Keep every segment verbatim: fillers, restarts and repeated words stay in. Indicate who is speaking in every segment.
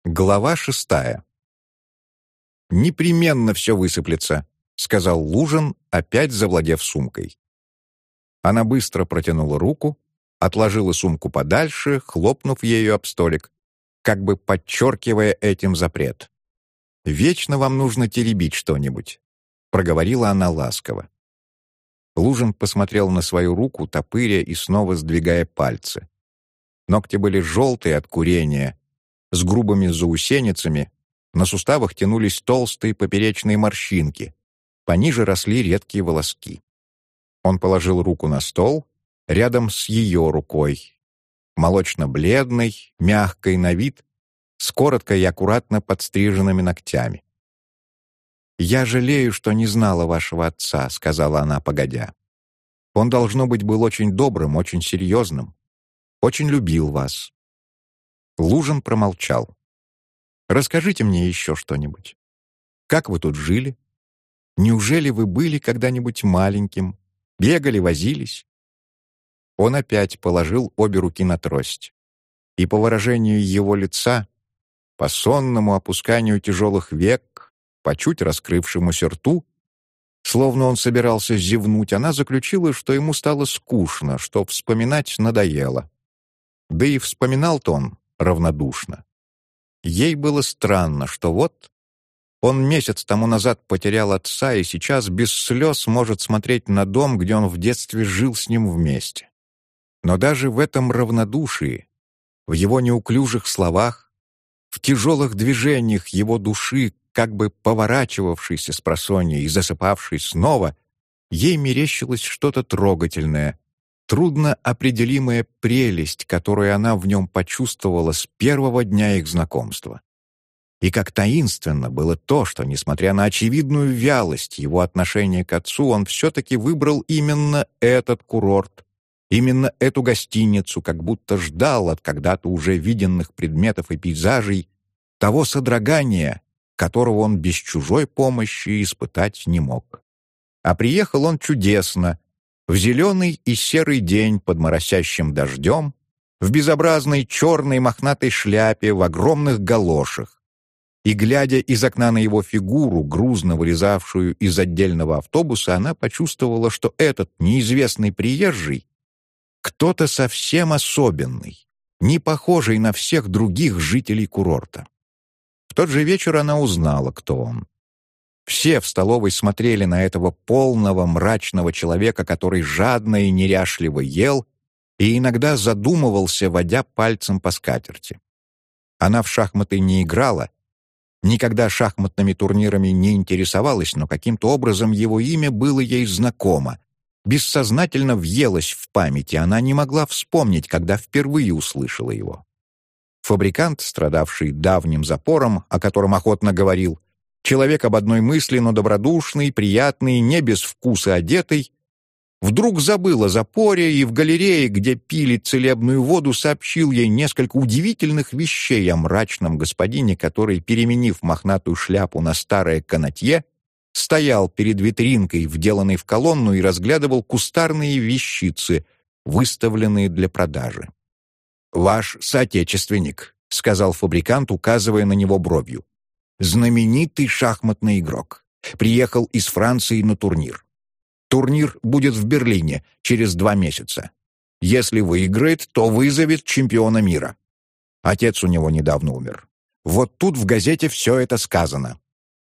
Speaker 1: Глава шестая. «Непременно все высыплется», — сказал Лужин, опять завладев сумкой. Она быстро протянула руку, отложила сумку подальше, хлопнув ею об столик, как бы подчеркивая этим запрет. «Вечно вам нужно теребить что-нибудь», — проговорила она ласково. Лужин посмотрел на свою руку, топыря и снова сдвигая пальцы. Ногти были желтые от курения, с грубыми заусеницами, на суставах тянулись толстые поперечные морщинки, пониже росли редкие волоски. Он положил руку на стол, рядом с ее рукой, молочно-бледной, мягкой на вид, с коротко и аккуратно подстриженными ногтями. «Я жалею, что не знала вашего отца», — сказала она, погодя. «Он, должно быть, был очень добрым, очень серьезным, очень любил вас». Лужин промолчал. «Расскажите мне еще что-нибудь. Как вы тут жили? Неужели вы были когда-нибудь маленьким? Бегали, возились?» Он опять положил обе руки на трость. И по выражению его лица, по сонному опусканию тяжелых век, по чуть раскрывшемуся рту, словно он собирался зевнуть, она заключила, что ему стало скучно, что вспоминать надоело. Да и вспоминал-то он равнодушно. Ей было странно, что вот он месяц тому назад потерял отца и сейчас без слез может смотреть на дом, где он в детстве жил с ним вместе. Но даже в этом равнодушии, в его неуклюжих словах, в тяжелых движениях его души, как бы поворачивавшейся с просонья и засыпавшей снова, ей мерещилось что-то трогательное, трудно определимая прелесть, которую она в нем почувствовала с первого дня их знакомства. И как таинственно было то, что, несмотря на очевидную вялость его отношения к отцу, он все-таки выбрал именно этот курорт, именно эту гостиницу, как будто ждал от когда-то уже виденных предметов и пейзажей того содрогания, которого он без чужой помощи испытать не мог. А приехал он чудесно, в зеленый и серый день под моросящим дождем, в безобразной черной мохнатой шляпе, в огромных галошах. И, глядя из окна на его фигуру, грузно вылезавшую из отдельного автобуса, она почувствовала, что этот неизвестный приезжий — кто-то совсем особенный, не похожий на всех других жителей курорта. В тот же вечер она узнала, кто он. Все в столовой смотрели на этого полного, мрачного человека, который жадно и неряшливо ел и иногда задумывался, водя пальцем по скатерти. Она в шахматы не играла, никогда шахматными турнирами не интересовалась, но каким-то образом его имя было ей знакомо, бессознательно въелось в память, и она не могла вспомнить, когда впервые услышала его. Фабрикант, страдавший давним запором, о котором охотно говорил, человек об одной мысли, но добродушный, приятный, не без вкуса одетый, вдруг забыл о запоре и в галерее, где пили целебную воду, сообщил ей несколько удивительных вещей о мрачном господине, который, переменив мохнатую шляпу на старое канатье, стоял перед витринкой, вделанной в колонну, и разглядывал кустарные вещицы, выставленные для продажи. «Ваш соотечественник», — сказал фабрикант, указывая на него бровью. «Знаменитый шахматный игрок. Приехал из Франции на турнир. Турнир будет в Берлине через два месяца. Если выиграет, то вызовет чемпиона мира. Отец у него недавно умер. Вот тут в газете все это сказано».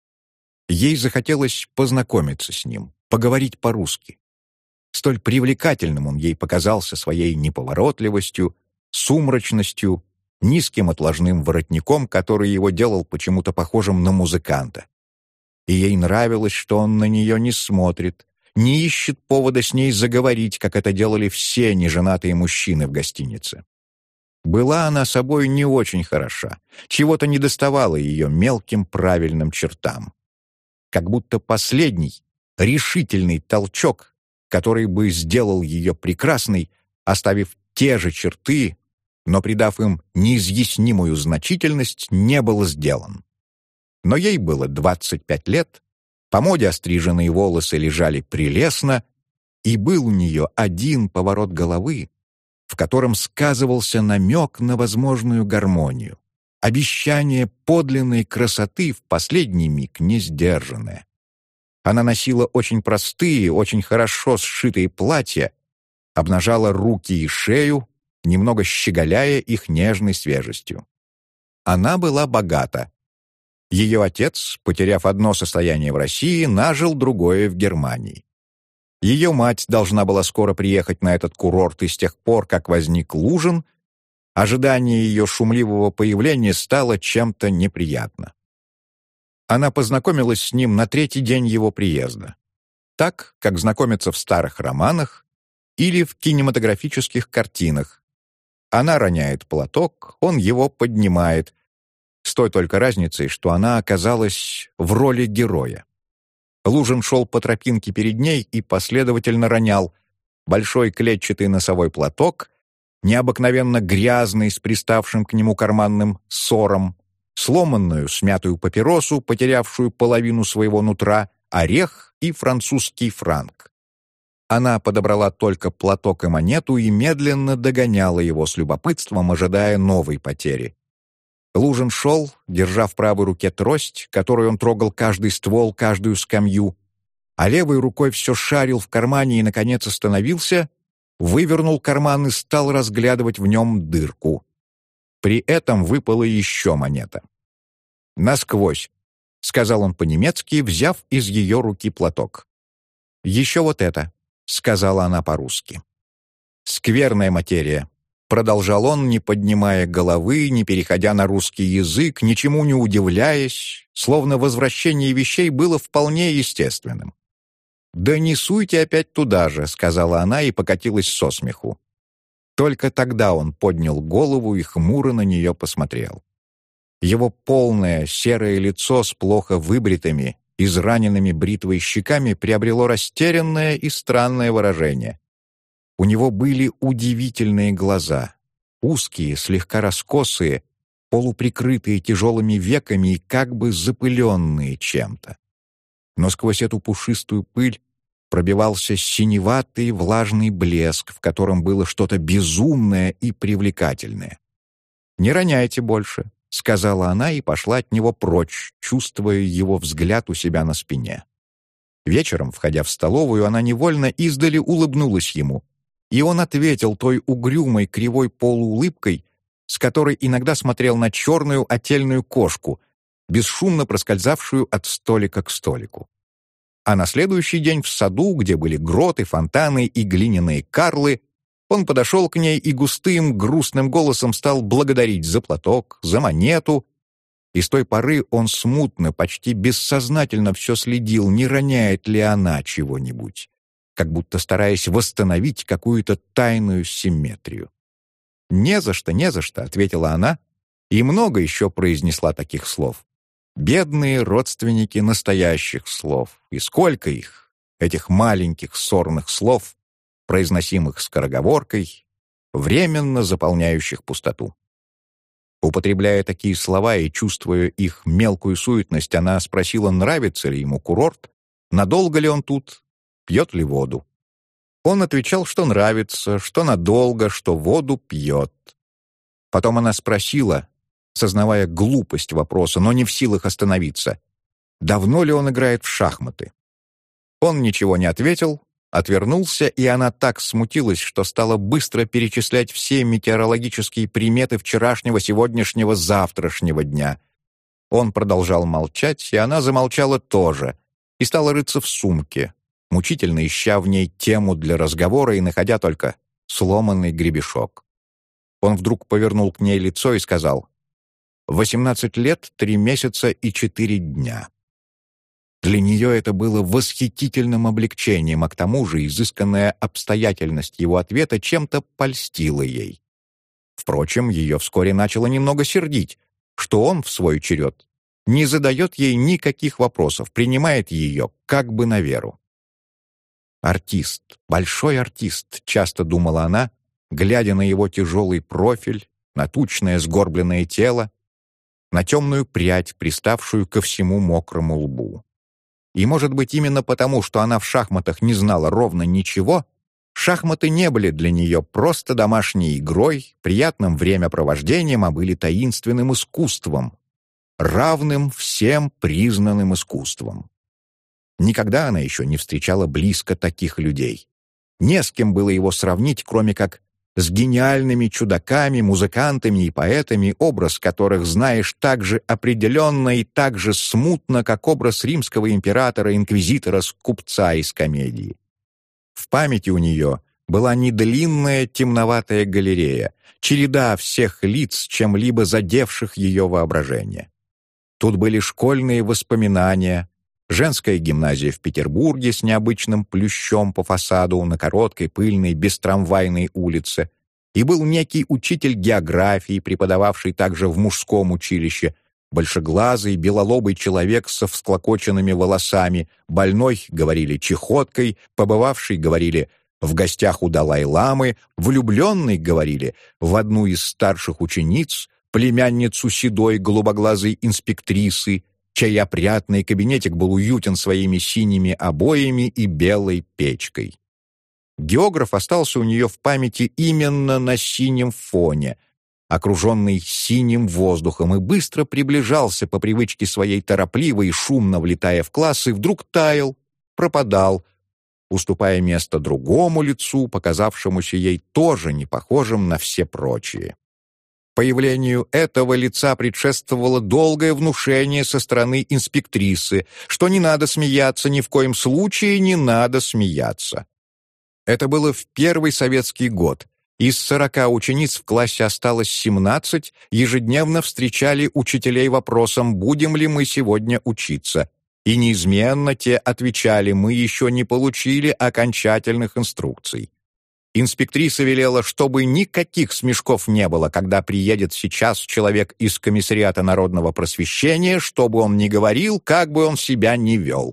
Speaker 1: Ей захотелось познакомиться с ним, поговорить по-русски. Столь привлекательным он ей показался своей неповоротливостью, сумрачностью, низким отложным воротником, который его делал почему-то похожим на музыканта. И ей нравилось, что он на нее не смотрит, не ищет повода с ней заговорить, как это делали все неженатые мужчины в гостинице. Была она собой не очень хороша, чего-то недоставало ее мелким правильным чертам. Как будто последний, решительный толчок, который бы сделал ее прекрасной, оставив те же черты, но придав им неизъяснимую значительность, не был сделан. Но ей было двадцать пять лет, по моде остриженные волосы лежали прелестно, и был у нее один поворот головы, в котором сказывался намек на возможную гармонию. обещание подлинной красоты в последний миг не сдержанное. Она носила очень простые, очень хорошо сшитые платья, обнажала руки и шею, немного щеголяя их нежной свежестью. Она была богата. Ее отец, потеряв одно состояние в России, нажил другое в Германии. Ее мать должна была скоро приехать на этот курорт, и с тех пор, как возник Лужин, ожидание ее шумливого появления стало чем-то неприятно. Она познакомилась с ним на третий день его приезда. Так, как знакомятся в старых романах или в кинематографических картинах. Она роняет платок, он его поднимает, с той только разницей, что она оказалась в роли героя. Лужин шел по тропинке перед ней и последовательно ронял большой клетчатый носовой платок, необыкновенно грязный, с приставшим к нему карманным ссором, сломанную, смятую папиросу, потерявшую половину своего нутра, орех и французский франк. Она подобрала только платок и монету и медленно догоняла его с любопытством, ожидая новой потери. Лужин шел, держа в правой руке трость, которой он трогал каждый ствол, каждую скамью, а левой рукой все шарил в кармане и, наконец, остановился, вывернул карман и стал разглядывать в нем дырку. При этом выпала еще монета. «Насквозь», — сказал он по-немецки, взяв из ее руки платок. «Еще вот это», — сказала она по-русски. «Скверная материя», — продолжал он, не поднимая головы, не переходя на русский язык, ничему не удивляясь, словно возвращение вещей было вполне естественным. «Да не суйте опять туда же», — сказала она и покатилась со смеху. Только тогда он поднял голову и хмуро на нее посмотрел. Его полное серое лицо с плохо выбритыми, израненными бритвой щеками приобрело растерянное и странное выражение. У него были удивительные глаза, узкие, слегка раскосые, полуприкрытые тяжелыми веками и как бы запыленные чем-то. Но сквозь эту пушистую пыль пробивался синеватый влажный блеск, в котором было что-то безумное и привлекательное. «Не роняйте больше», — сказала она и пошла от него прочь, чувствуя его взгляд у себя на спине. Вечером, входя в столовую, она невольно издали улыбнулась ему, и он ответил той угрюмой кривой полуулыбкой, с которой иногда смотрел на черную отельную кошку, бесшумно проскользавшую от столика к столику. А на следующий день в саду, где были гроты, фонтаны и глиняные карлы, он подошел к ней и густым, грустным голосом стал благодарить за платок, за монету, и с той поры он смутно, почти бессознательно все следил, не роняет ли она чего-нибудь, как будто стараясь восстановить какую-то тайную симметрию. «Не за что, не за что», — ответила она, и много еще произнесла таких слов. Бедные родственники настоящих слов, и сколько их, этих маленьких ссорных слов, произносимых скороговоркой, временно заполняющих пустоту. Употребляя такие слова и чувствуя их мелкую суетность, она спросила, нравится ли ему курорт, надолго ли он тут, пьет ли воду. Он отвечал, что нравится, что надолго, что воду пьет. Потом она спросила, сознавая глупость вопроса, но не в силах остановиться, давно ли он играет в шахматы. Он ничего не ответил, отвернулся, и она так смутилась, что стала быстро перечислять все метеорологические приметы вчерашнего, сегодняшнего, завтрашнего дня. Он продолжал молчать, и она замолчала тоже, и стала рыться в сумке, мучительно ища в ней тему для разговора и находя только сломанный гребешок. Он вдруг повернул к ней лицо и сказал: «Восемнадцать лет, три месяца и четыре дня». Для нее это было восхитительным облегчением, а к тому же изысканная обстоятельность его ответа чем-то польстила ей. Впрочем, ее вскоре начало немного сердить, что он, в свой черед, не задает ей никаких вопросов, принимает ее как бы на веру. «Артист, большой артист», — часто думала она, глядя на его тяжелый профиль, на тучное сгорбленное тело, на темную прядь, приставшую ко всему мокрому лбу. И, может быть, именно потому, что она в шахматах не знала ровно ничего, Шахматы не были для нее просто домашней игрой, приятным времяпровождением, а были таинственным искусством, равным всем признанным искусствам. Никогда она еще не встречала близко таких людей. Не с кем было его сравнить, кроме как с гениальными чудаками, музыкантами и поэтами, образ которых знаешь так же определенно и так же смутно, как образ римского императора-инквизитора-скупца из комедии. В памяти у нее была не длинная темноватая галерея, череда всех лиц, чем-либо задевших ее воображение. Тут были школьные воспоминания, женская гимназия в Петербурге с необычным плющом по фасаду на короткой, пыльной, бестрамвайной улице, и был некий учитель географии, преподававший также в мужском училище, большеглазый, белолобый человек со всклокоченными волосами, больной, говорили, чехоткой, побывавший, говорили, в гостях у Далай-ламы, влюбленный, говорили, в одну из старших учениц, племянницу седой голубоглазой инспектрисы, чей опрятный кабинетик был уютен своими синими обоями и белой печкой. Географ остался у нее в памяти именно на синем фоне, окруженный синим воздухом, и быстро приближался по привычке своей торопливо и шумно влетая в класс, и вдруг таял, пропадал, уступая место другому лицу, показавшемуся ей тоже не похожим на все прочие. Появлению этого лица предшествовало долгое внушение со стороны инспектрисы, что не надо смеяться, ни в коем случае не надо смеяться. Это было в первый советский год. Из сорока учениц в классе осталось семнадцать, ежедневно встречали учителей вопросом, будем ли мы сегодня учиться. И неизменно те отвечали, мы еще не получили окончательных инструкций. Инспектриса велела, чтобы никаких смешков не было, когда приедет сейчас человек из комиссариата народного просвещения, чтобы он не говорил, как бы он себя ни вел.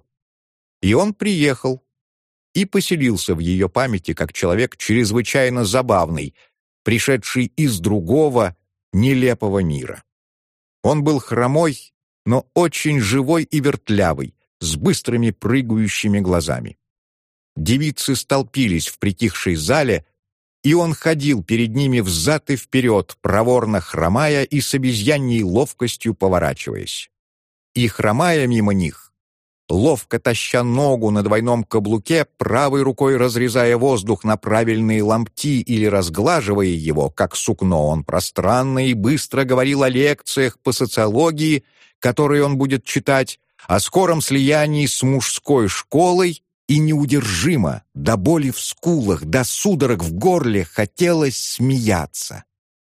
Speaker 1: И он приехал и поселился в ее памяти как человек чрезвычайно забавный, пришедший из другого, нелепого мира. Он был хромой, но очень живой и вертлявый, с быстрыми прыгающими глазами. Девицы столпились в притихшей зале, и он ходил перед ними взад и вперед, проворно хромая и с обезьяньей ловкостью поворачиваясь. И, хромая мимо них, ловко таща ногу на двойном каблуке, правой рукой разрезая воздух на правильные ломти или разглаживая его, как сукно, он пространно и быстро говорил о лекциях по социологии, которые он будет читать, о скором слиянии с мужской школой, и неудержимо, до боли в скулах, до судорог в горле хотелось смеяться.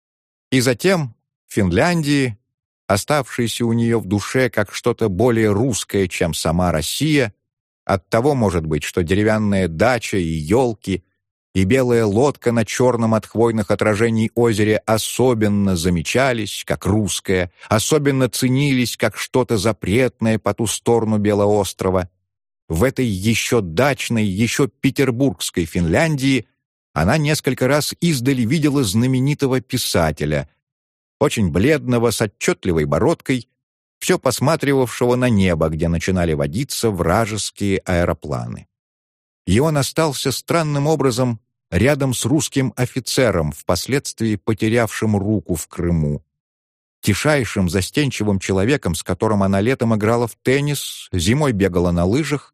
Speaker 1: И затем в Финляндии, оставшейся у нее в душе как что-то более русское, чем сама Россия, оттого, может быть, что деревянная дача и елки, и белая лодка на черном от хвойных отражений озере особенно замечались, как русское, особенно ценились, как что-то запретное по ту сторону Белоострова. В этой еще дачной, еще петербургской Финляндии она несколько раз издали видела знаменитого писателя, очень бледного, с отчетливой бородкой, все посматривавшего на небо, где начинали водиться вражеские аэропланы. И он остался странным образом рядом с русским офицером, впоследствии потерявшим руку в Крыму, тишайшим, застенчивым человеком, с которым она летом играла в теннис, зимой бегала на лыжах,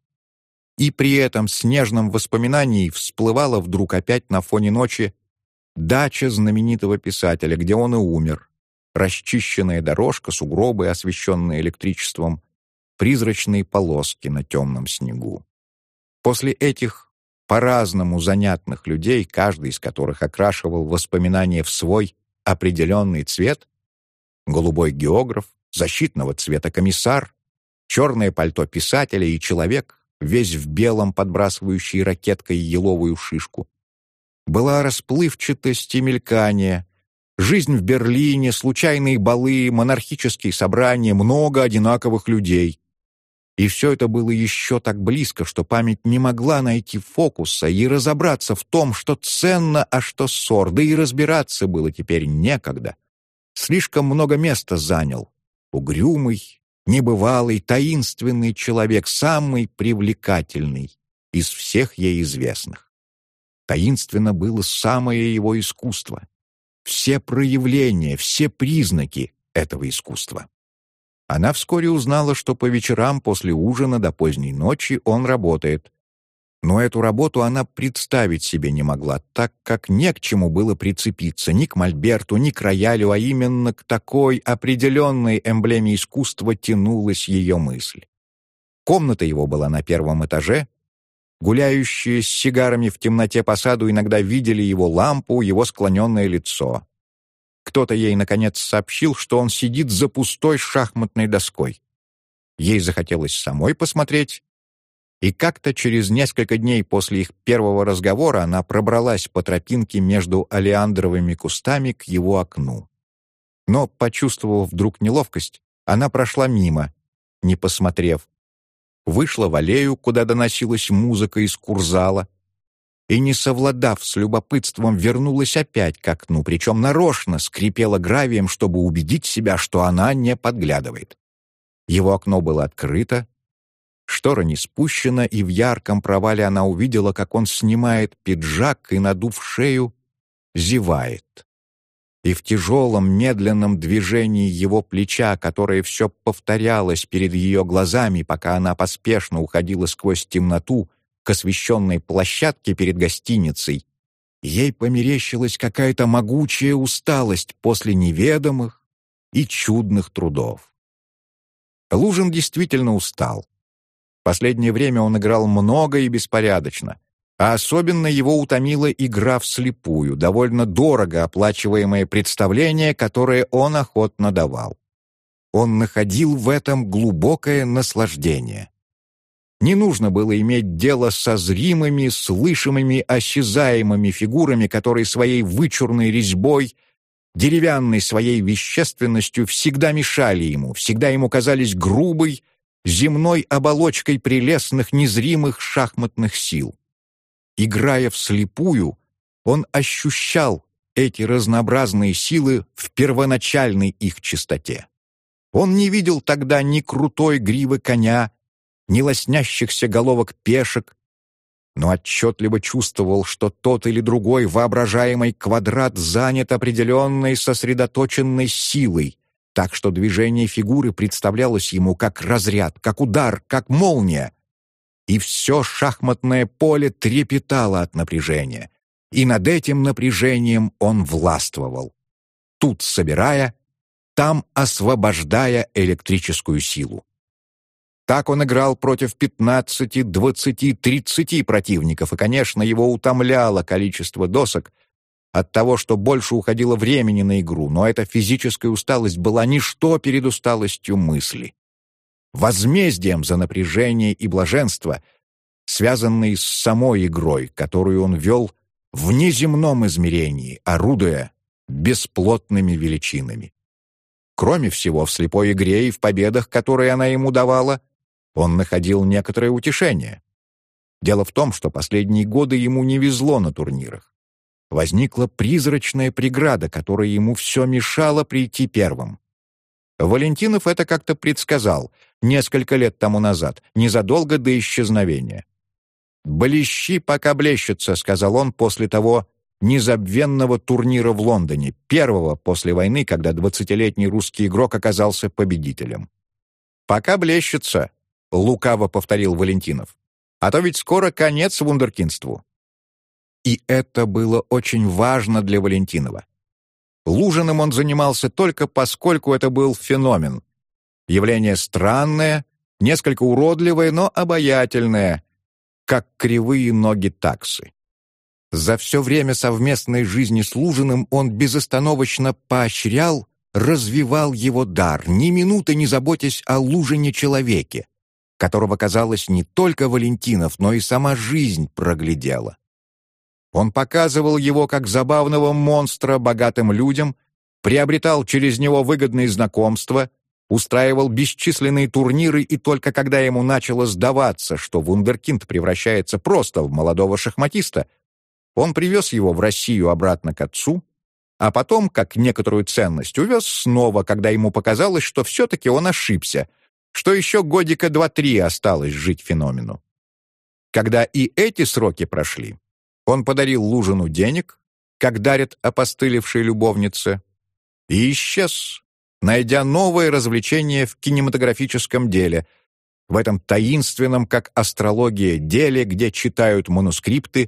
Speaker 1: и при этом с нежным воспоминанием всплывала вдруг опять на фоне ночи дача знаменитого писателя, где он и умер, расчищенная дорожка, сугробы, освещенные электричеством, призрачные полоски на темном снегу. После этих по-разному занятных людей, каждый из которых окрашивал воспоминания в свой определенный цвет, голубой географ, защитного цвета комиссар, черное пальто писателя и человек, весь в белом, подбрасывающий ракеткой еловую шишку. Была расплывчатость и мелькание, жизнь в Берлине, случайные балы, монархические собрания, много одинаковых людей. И все это было еще так близко, что память не могла найти фокуса и разобраться в том, что ценно, а что ссор, да и разбираться было теперь некогда. Слишком много места занял. Угрюмый, небывалый, таинственный человек, самый привлекательный из всех ей известных. Таинственно было самое его искусство. Все проявления, все признаки этого искусства. Она вскоре узнала, что по вечерам после ужина до поздней ночи он работает. Но эту работу она представить себе не могла, так как не к чему было прицепиться, ни к мольберту, ни к роялю, а именно к такой определенной эмблеме искусства тянулась ее мысль. Комната его была на первом этаже. Гуляющие с сигарами в темноте по саду иногда видели его лампу, его склоненное лицо. Кто-то ей, наконец, сообщил, что он сидит за пустой шахматной доской. Ей захотелось самой посмотреть, и как-то через несколько дней после их первого разговора она пробралась по тропинке между олеандровыми кустами к его окну. Но, почувствовав вдруг неловкость, она прошла мимо, не посмотрев, вышла в аллею, куда доносилась музыка из курзала, и, не совладав с любопытством, вернулась опять к окну, причем нарочно скрипела гравием, чтобы убедить себя, что она не подглядывает. Его окно было открыто, штора не спущена, и в ярком провале она увидела, как он снимает пиджак и, надув шею, зевает. И в тяжелом, медленном движении его плеча, которое все повторялось перед ее глазами, пока она поспешно уходила сквозь темноту к освещенной площадке перед гостиницей, ей померещилась какая-то могучая усталость после неведомых и чудных трудов. Лужин действительно устал. В последнее время он играл много и беспорядочно, а особенно его утомила игра вслепую, довольно дорого оплачиваемое представление, которое он охотно давал. Он находил в этом глубокое наслаждение. Не нужно было иметь дело со зримыми, слышимыми, осязаемыми фигурами, которые своей вычурной резьбой, деревянной своей вещественностью всегда мешали ему, всегда ему казались грубой, земной оболочкой прелестных, незримых шахматных сил. Играя вслепую, он ощущал эти разнообразные силы в первоначальной их чистоте. Он не видел тогда ни крутой гривы коня, ни лоснящихся головок пешек, но отчетливо чувствовал, что тот или другой воображаемый квадрат занят определенной сосредоточенной силой, так что движение фигуры представлялось ему как разряд, как удар, как молния. И все шахматное поле трепетало от напряжения, и над этим напряжением он властвовал, тут собирая, там освобождая электрическую силу. Так он играл против пятнадцати, двадцати, тридцати противников, и, конечно, его утомляло количество досок от того, что больше уходило времени на игру, но эта физическая усталость была ничто перед усталостью мысли. Возмездием за напряжение и блаженство, связанные с самой игрой, которую он вел в неземном измерении, орудуя бесплотными величинами. Кроме всего, в слепой игре и в победах, которые она ему давала, он находил некоторое утешение. Дело в том, что последние годы ему не везло на турнирах. Возникла призрачная преграда, которая ему все мешало прийти первым. Валентинов это как-то предсказал несколько лет тому назад, незадолго до исчезновения. «Блещи, пока блещется», — сказал он после того незабвенного турнира в Лондоне, первого после войны, когда двадцатилетний русский игрок оказался победителем. «Пока блещется», — лукаво повторил Валентинов, «а то ведь скоро конец вундеркиндству». И это было очень важно для Валентинова. Лужиным он занимался только поскольку это был феномен. Явление странное, несколько уродливое, но обаятельное, как кривые ноги таксы. За все время совместной жизни с Лужиным он безостановочно поощрял, развивал его дар, ни минуты не заботясь о Лужине-человеке, которого, казалось, не только Валентинов, но и сама жизнь проглядела. Он показывал его как забавного монстра богатым людям, приобретал через него выгодные знакомства, устраивал бесчисленные турниры, и только когда ему начало сдаваться, что вундеркинд превращается просто в молодого шахматиста, он привез его в Россию обратно к отцу, а потом, как некоторую ценность, увез снова, когда ему показалось, что все-таки он ошибся, что еще годика два-три осталось жить феномену. Когда и эти сроки прошли, Он подарил Лужину денег, как дарят опостылевшей любовнице, и исчез, найдя новое развлечение в кинематографическом деле, в этом таинственном, как астрология, деле, где читают манускрипты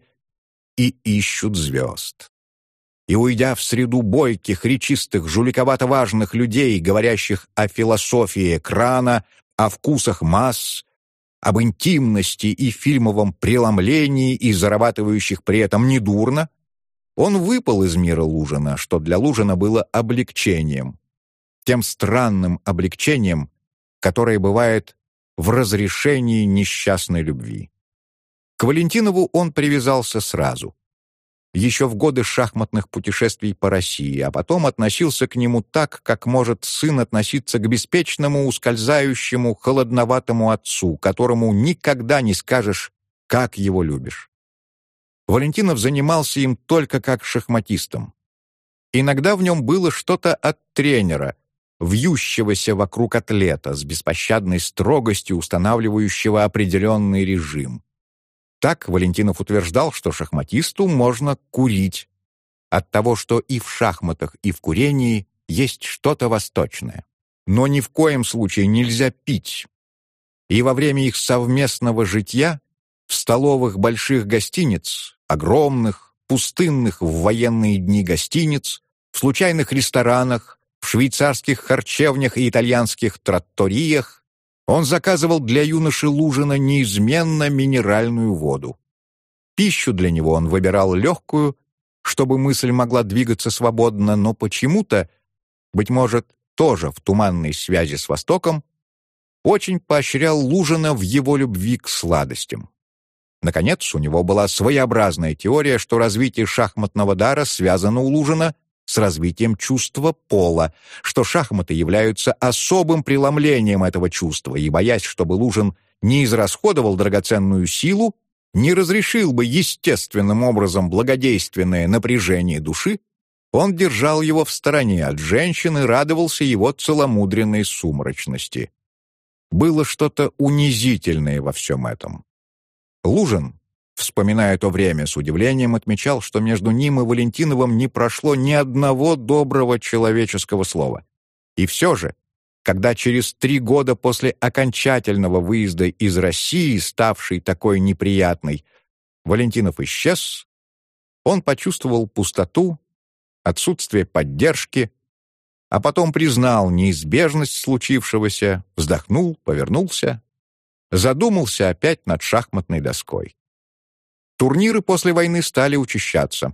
Speaker 1: и ищут звезд. И, уйдя в среду бойких, речистых, жуликовато-важных людей, говорящих о философии экрана, о вкусах масс, об интимности и фильмовом преломлении и зарабатывающих при этом недурно, он выпал из мира Лужина, что для Лужина было облегчением, тем странным облегчением, которое бывает в разрешении несчастной любви. К Валентинову он привязался сразу, еще в годы шахматных путешествий по России, а потом относился к нему так, как может сын относиться к беспечному, ускользающему, холодноватому отцу, которому никогда не скажешь, как его любишь. Валентинов занимался им только как шахматистом. Иногда в нем было что-то от тренера, вьющегося вокруг атлета, с беспощадной строгостью устанавливающего определенный режим. Так Валентинов утверждал, что шахматисту можно курить, от того, что и в шахматах, и в курении есть что-то восточное. Но ни в коем случае нельзя пить. И во время их совместного житья в столовых больших гостиниц, огромных, пустынных в военные дни гостиниц, в случайных ресторанах, в швейцарских харчевнях и итальянских тратториях он заказывал для юноши Лужина неизменно минеральную воду. Пищу для него он выбирал легкую, чтобы мысль могла двигаться свободно, но почему-то, быть может, тоже в туманной связи с Востоком, очень поощрял Лужина в его любви к сладостям. Наконец, у него была своеобразная теория, что развитие шахматного дара связано у Лужина с развитием чувства пола, что шахматы являются особым преломлением этого чувства, и, боясь, чтобы Лужин не израсходовал драгоценную силу, не разрешил бы естественным образом благодейственное напряжение души, он держал его в стороне от женщин и радовался его целомудренной сумрачности. Было что-то унизительное во всем этом. Лужин, вспоминая то время, с удивлением отмечал, что между ним и Валентиновым не прошло ни одного доброго человеческого слова. И все же, когда через три года после окончательного выезда из России, ставшей такой неприятной, Валентинов исчез, он почувствовал пустоту, отсутствие поддержки, а потом признал неизбежность случившегося, вздохнул, повернулся, задумался опять над шахматной доской. Турниры после войны стали учащаться.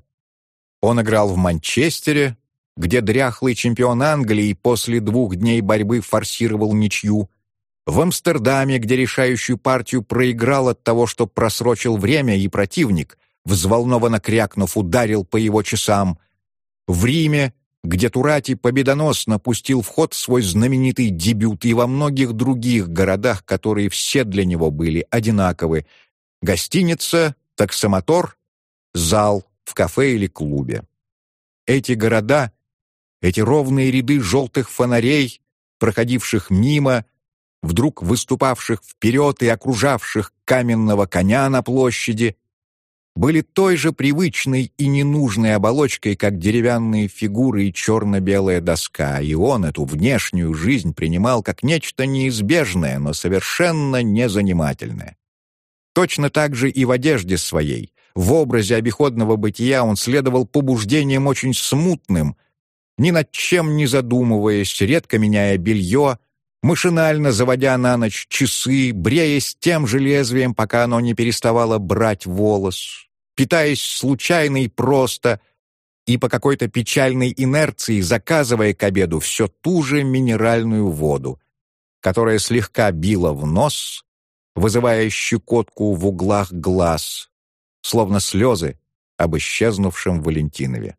Speaker 1: Он играл в Манчестере, где дряхлый чемпион Англии после двух дней борьбы форсировал ничью, в Амстердаме, где решающую партию проиграл от того, что просрочил время, и противник, взволнованно крякнув, ударил по его часам, в Риме, где Турати победоносно пустил в ход свой знаменитый дебют, и во многих других городах, которые все для него были одинаковы, гостиница, таксомотор, зал в кафе или клубе. Эти города, эти ровные ряды желтых фонарей, проходивших мимо, вдруг выступавших вперед и окружавших каменного коня на площади, были той же привычной и ненужной оболочкой, как деревянные фигуры и черно-белая доска, и он эту внешнюю жизнь принимал как нечто неизбежное, но совершенно незанимательное. Точно так же и в одежде своей, в образе обиходного бытия он следовал побуждениям очень смутным, ни над чем не задумываясь, редко меняя белье, машинально заводя на ночь часы, бреясь тем же лезвием, пока оно не переставало брать волос, питаясь случайно и просто, и по какой-то печальной инерции заказывая к обеду все ту же минеральную воду, которая слегка била в нос, вызывая щекотку в углах глаз, словно слезы об исчезнувшем Валентинове.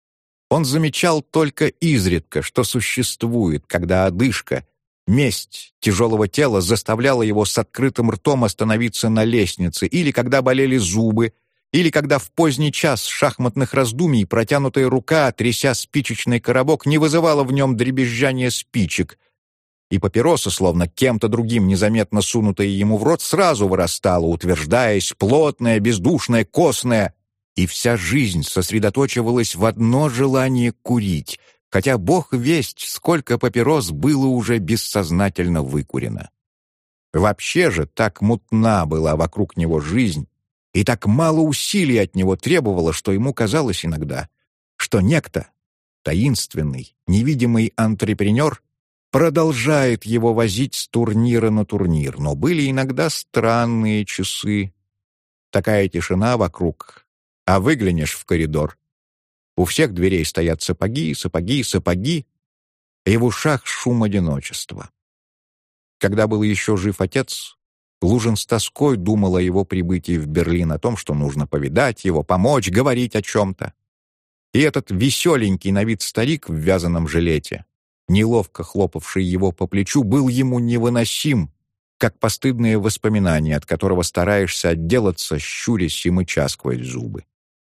Speaker 1: Он замечал только изредка, что существует, когда одышка, месть тяжелого тела заставляла его с открытым ртом остановиться на лестнице, или когда болели зубы, или когда в поздний час шахматных раздумий протянутая рука, тряся спичечный коробок, не вызывала в нем дребезжания спичек, и папироса, словно кем-то другим незаметно сунутая ему в рот, сразу вырастала, утверждаясь, плотная, бездушная, костная, и вся жизнь сосредоточивалась в одно желание курить, хотя бог весть, сколько папирос было уже бессознательно выкурено. Вообще же так мутна была вокруг него жизнь, и так мало усилий от него требовало, что ему казалось иногда, что некто, таинственный, невидимый антрепренер, продолжает его возить с турнира на турнир, но были иногда странные часы. Такая тишина вокруг, а выглянешь в коридор. У всех дверей стоят сапоги, сапоги, сапоги, и в ушах шум одиночества. Когда был еще жив отец, Лужин с тоской думал о его прибытии в Берлин, о том, что нужно повидать его, помочь, говорить о чем-то. И этот веселенький на вид старик в вязаном жилете, неловко хлопавший его по плечу, был ему невыносим, как постыдное воспоминание, от которого стараешься отделаться, щурясь и мыча сквозь зубы.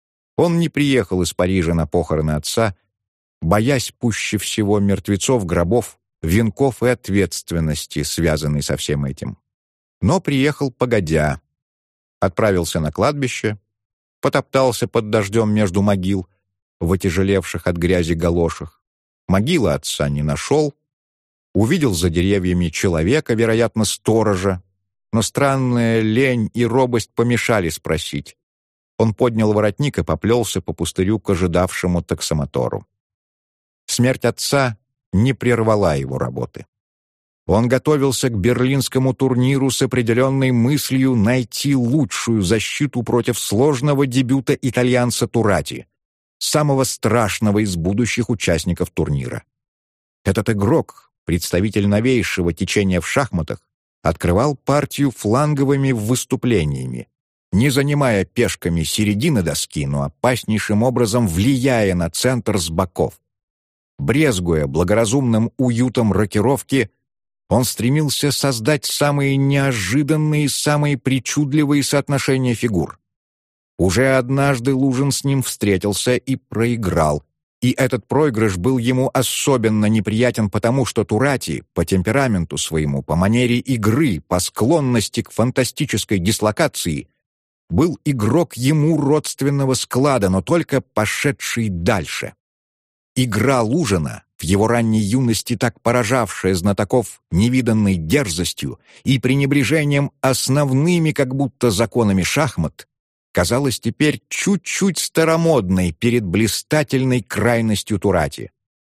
Speaker 1: Он не приехал из Парижа на похороны отца, боясь пуще всего мертвецов, гробов, венков и ответственности, связанной со всем этим. Но приехал погодя, отправился на кладбище, потоптался под дождем между могил, в отяжелевших от грязи галошах. Могилы отца не нашел, увидел за деревьями человека, вероятно, сторожа, но странная лень и робость помешали спросить. Он поднял воротник и поплелся по пустырю к ожидавшему таксомотору. Смерть отца не прервала его работы. Он готовился к берлинскому турниру с определенной мыслью найти лучшую защиту против сложного дебюта итальянца Турати, самого страшного из будущих участников турнира. Этот игрок, представитель новейшего течения в шахматах, открывал партию фланговыми выступлениями, не занимая пешками середины доски, но опаснейшим образом влияя на центр с боков. Брезгуя благоразумным уютом рокировки, он стремился создать самые неожиданные, самые причудливые соотношения фигур. Уже однажды Лужин с ним встретился и проиграл, и этот проигрыш был ему особенно неприятен потому, что Турати по темпераменту своему, по манере игры, по склонности к фантастической дислокации был игрок ему родственного склада, но только пошедший дальше. Игра Лужина, в его ранней юности так поражавшая знатоков невиданной дерзостью и пренебрежением основными как будто законами шахмат, казалась теперь чуть-чуть старомодной перед блистательной крайностью Турати.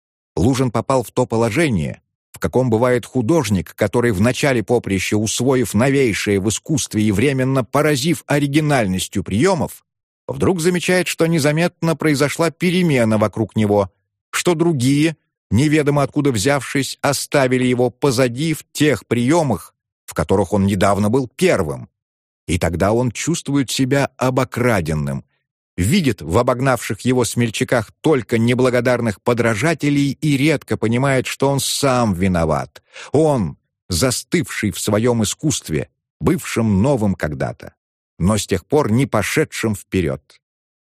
Speaker 1: Лужин попал в то положение, в каком бывает художник, который в начале поприща, усвоив новейшее в искусстве и временно поразив оригинальностью приемов, вдруг замечает, что незаметно произошла перемена вокруг него, что другие, неведомо откуда взявшись, оставили его позади в тех приемах, в которых он недавно был первым. И тогда он чувствует себя обокраденным, видит в обогнавших его смельчаках только неблагодарных подражателей и редко понимает, что он сам виноват. Он, застывший в своем искусстве, бывшим новым когда-то, но с тех пор не пошедшим вперед.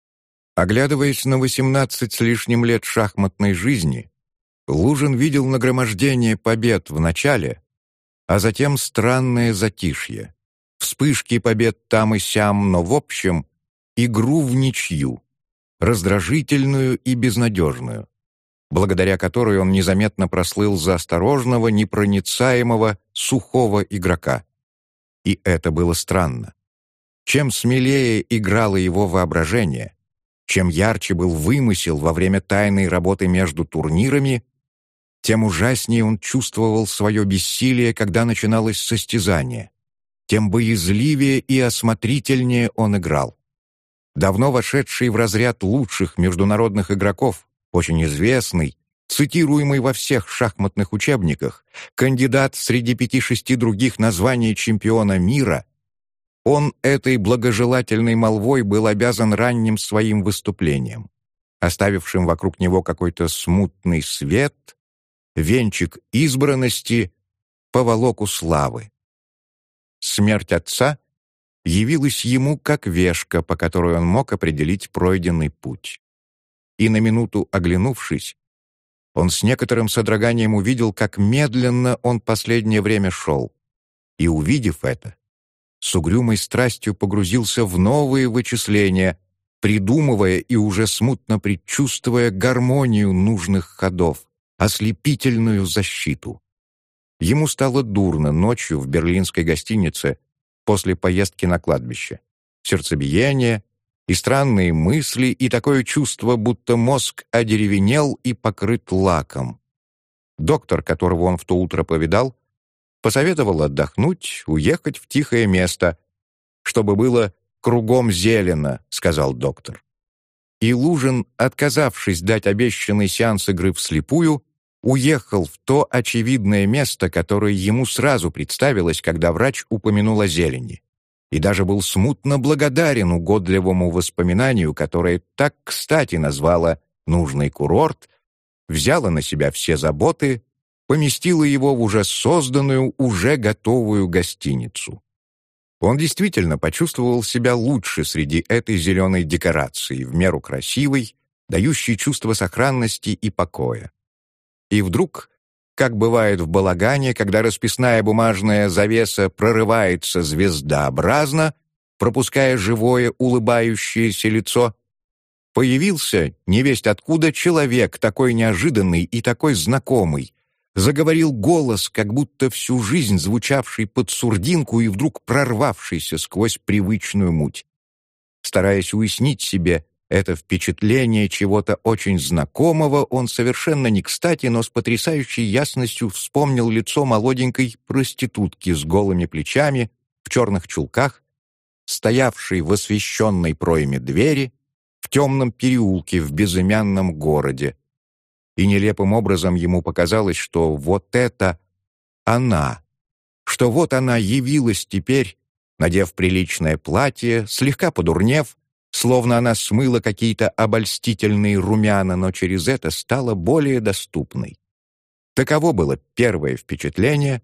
Speaker 1: Оглядываясь на восемнадцать с лишним лет шахматной жизни, Лужин видел нагромождение побед в начале, а затем странное затишье, вспышки побед там и сям, но в общем игру в ничью, раздражительную и безнадежную, благодаря которой он незаметно прослыл за осторожного, непроницаемого, сухого игрока. И это было странно. Чем смелее играло его воображение, чем ярче был вымысел во время тайной работы между турнирами, тем ужаснее он чувствовал свое бессилие, когда начиналось состязание, тем боязливее и осмотрительнее он играл. Давно вошедший в разряд лучших международных игроков, очень известный, цитируемый во всех шахматных учебниках, кандидат среди пяти-шести других на звание чемпиона мира, он этой благожелательной молвой был обязан ранним своим выступлением, оставившим вокруг него какой-то смутный свет, венчик избранности, поволоку славы. Смерть отца явилась ему как вешка, по которой он мог определить пройденный путь. И на минуту оглянувшись, он с некоторым содроганием увидел, как медленно он последнее время шел. И, увидев это, с угрюмой страстью погрузился в новые вычисления, придумывая и уже смутно предчувствуя гармонию нужных ходов, ослепительную защиту. Ему стало дурно ночью в берлинской гостинице после поездки на кладбище. Сердцебиение и странные мысли, и такое чувство, будто мозг одеревенел и покрыт лаком. Доктор, которого он в то утро повидал, посоветовал отдохнуть, уехать в тихое место, чтобы было кругом зелено, сказал доктор. И Лужин, отказавшись дать обещанный сеанс игры вслепую, уехал в то очевидное место, которое ему сразу представилось, когда врач упомянул о зелени, и даже был смутно благодарен угодливому воспоминанию, которое так кстати назвало нужный курорт, взяло на себя все заботы, поместило его в уже созданную, уже готовую гостиницу. Он действительно почувствовал себя лучше среди этой зеленой декорации, в меру красивой, дающей чувство сохранности и покоя. И вдруг, как бывает в балагане, когда расписная бумажная завеса прорывается звездообразно, пропуская живое улыбающееся лицо, появился, невесть откуда, человек, такой неожиданный и такой знакомый, заговорил голос, как будто всю жизнь звучавший под сурдинку и вдруг прорвавшийся сквозь привычную муть. Стараясь уяснить себе это впечатление чего-то очень знакомого, он совершенно не кстати, но с потрясающей ясностью вспомнил лицо молоденькой проститутки с голыми плечами, в черных чулках, стоявшей в освещенной пройме двери, в темном переулке в безымянном городе. И нелепым образом ему показалось, что вот это она, что вот она явилась теперь, надев приличное платье, слегка подурнев, словно она смыла какие-то обольстительные румяна, но через это стала более доступной. Таково было первое впечатление,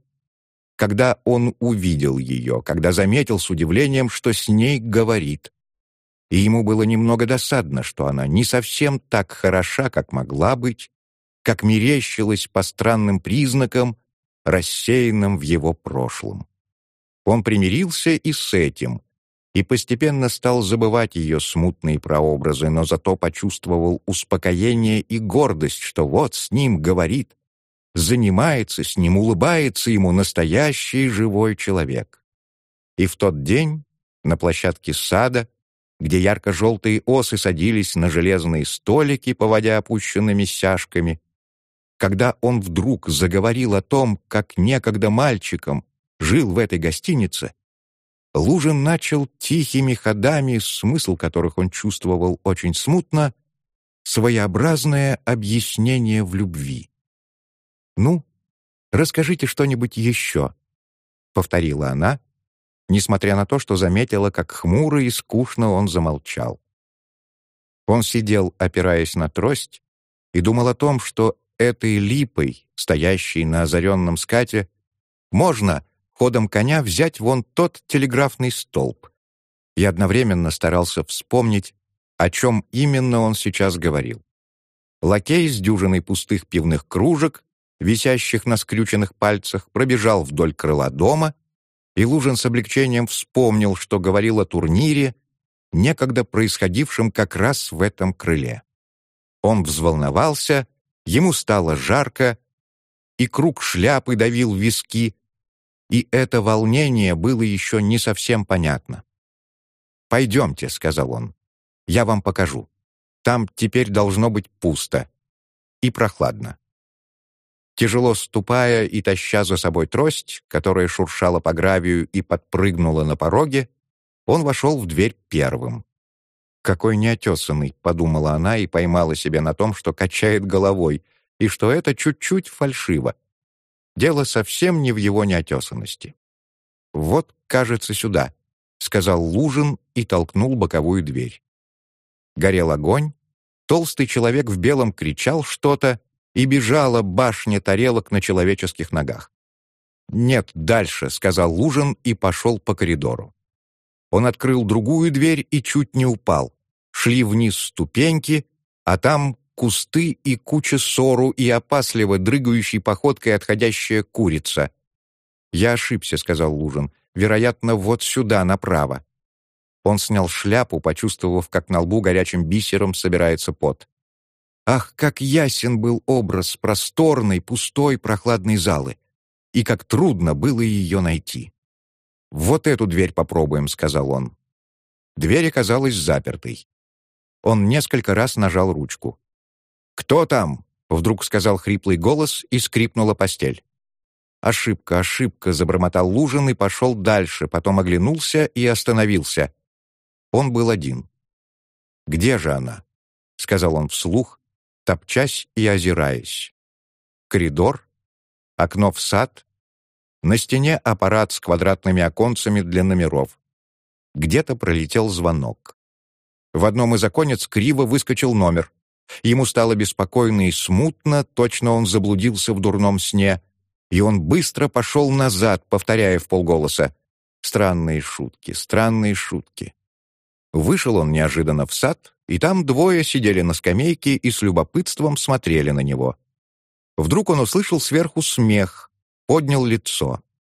Speaker 1: когда он увидел ее, когда заметил с удивлением, что с ней говорит. И ему было немного досадно, что она не совсем так хороша, как могла быть, как мерещилась по странным признакам, рассеянным в его прошлом. Он примирился и с этим, и постепенно стал забывать ее смутные прообразы, но зато почувствовал успокоение и гордость, что вот с ним говорит, занимается с ним, улыбается ему настоящий живой человек. И в тот день на площадке сада, где ярко-желтые осы садились на железные столики, поводя опущенными сяжками, когда он вдруг заговорил о том, как некогда мальчиком жил в этой гостинице, Лужин начал тихими ходами, смысл которых он чувствовал очень смутно, своеобразное объяснение в любви. «Ну, расскажите что-нибудь еще», — повторила она, несмотря на то, что заметила, как хмуро и скучно он замолчал. Он сидел, опираясь на трость, и думал о том, что этой липой, стоящей на озаренном скате, можно ходом коня взять вон тот телеграфный столб, и одновременно старался вспомнить, о чем именно он сейчас говорил. Лакей с дюжиной пустых пивных кружек, висящих на скрюченных пальцах, пробежал вдоль крыла дома, и Лужин с облегчением вспомнил, что говорил о турнире, некогда происходившем как раз в этом крыле. Он взволновался, ему стало жарко, и круг шляпы давил виски, и это волнение было еще не совсем понятно. «Пойдемте», — сказал он, — «я вам покажу. Там теперь должно быть пусто и прохладно». Тяжело ступая и таща за собой трость, которая шуршала по гравию и подпрыгнула на пороге, он вошел в дверь первым. «Какой неотесанный», — подумала она и поймала себя на том, что качает головой, и что это чуть-чуть фальшиво. Дело совсем не в его неотесанности. «Вот, кажется, сюда», — сказал Лужин и толкнул боковую дверь. Горел огонь, толстый человек в белом кричал что-то, и бежала башня тарелок на человеческих ногах. «Нет, дальше», — сказал Лужин и пошел по коридору. Он открыл другую дверь и чуть не упал. Шли вниз ступеньки, а там кусты и куча сору и опасливо дрыгающей походкой отходящая курица. «Я ошибся», — сказал Лужин. «Вероятно, вот сюда, направо». Он снял шляпу, почувствовав, как на лбу горячим бисером собирается пот. Ах, как ясен был образ просторной, пустой, прохладной залы! И как трудно было ее найти! «Вот эту дверь попробуем», — сказал он. Дверь оказалась запертой. Он несколько раз нажал ручку. «Кто там?» — вдруг сказал хриплый голос, и скрипнула постель. «Ошибка, ошибка», — забормотал Лужин и пошел дальше, потом оглянулся и остановился. Он был один. «Где же она?» — сказал он вслух, топчась и озираясь. Коридор? Окно в сад? На стене аппарат с квадратными оконцами для номеров. Где-то пролетел звонок. В одном из оконец криво выскочил номер. Ему стало беспокойно и смутно, точно он заблудился в дурном сне, и он быстро пошел назад, повторяя вполголоса: «Странные шутки, странные шутки». Вышел он неожиданно в сад, и там двое сидели на скамейке и с любопытством смотрели на него. Вдруг он услышал сверху смех, поднял лицо.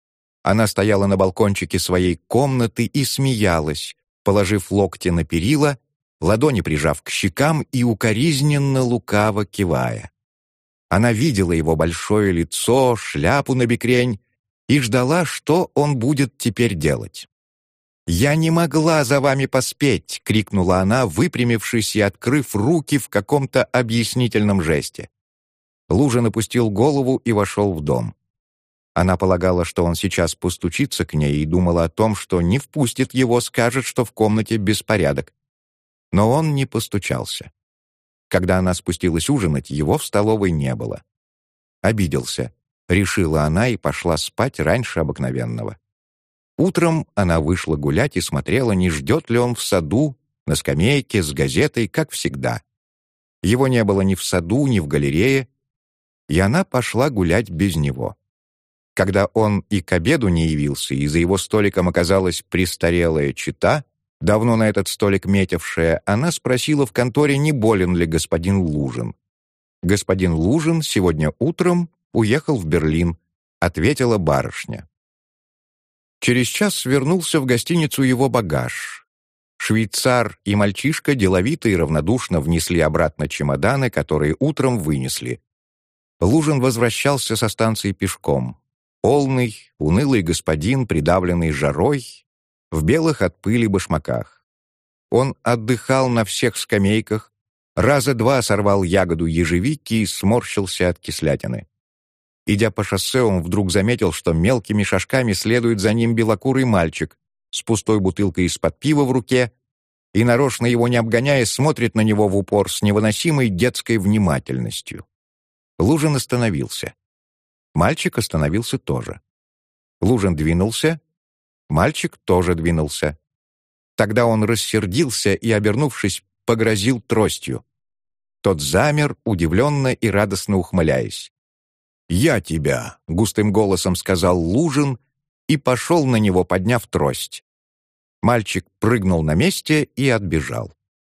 Speaker 1: Она стояла на балкончике своей комнаты и смеялась, положив локти на перила, ладони прижав к щекам и укоризненно лукаво кивая. Она видела его большое лицо, шляпу на бекрень и ждала, что он будет теперь делать. «Я не могла за вами поспеть!» — крикнула она, выпрямившись и открыв руки в каком-то объяснительном жесте. Лужин опустил голову и вошел в дом. Она полагала, что он сейчас постучится к ней, и думала о том, что не впустит его, скажет, что в комнате беспорядок. Но он не постучался. Когда она спустилась ужинать, его в столовой не было. Обиделся, решила она и пошла спать раньше обыкновенного. Утром она вышла гулять и смотрела, не ждет ли он в саду, на скамейке, с газетой, как всегда. Его не было ни в саду, ни в галерее, и она пошла гулять без него. Когда он и к обеду не явился, и за его столиком оказалась престарелая чета, давно на этот столик метившая, она спросила в конторе, не болен ли господин Лужин. «Господин Лужин сегодня утром уехал в Берлин», — ответила барышня. Через час вернулся в гостиницу его багаж. Швейцар и мальчишка деловито и равнодушно внесли обратно чемоданы, которые утром вынесли. Лужин возвращался со станции пешком. Полный, унылый господин, придавленный жарой, в белых от пыли башмаках. Он отдыхал на всех скамейках, раза два сорвал ягоду ежевики и сморщился от кислятины. Идя по шоссе, он вдруг заметил, что мелкими шажками следует за ним белокурый мальчик с пустой бутылкой из-под пива в руке и, нарочно его не обгоняя, смотрит на него в упор с невыносимой детской внимательностью. Лужин остановился. Мальчик остановился тоже. Лужин двинулся, мальчик тоже двинулся. Тогда он рассердился и, обернувшись, погрозил тростью. Тот замер, удивленно и радостно ухмыляясь. «Я тебя!» — густым голосом сказал Лужин и пошел на него, подняв трость. Мальчик прыгнул на месте и отбежал.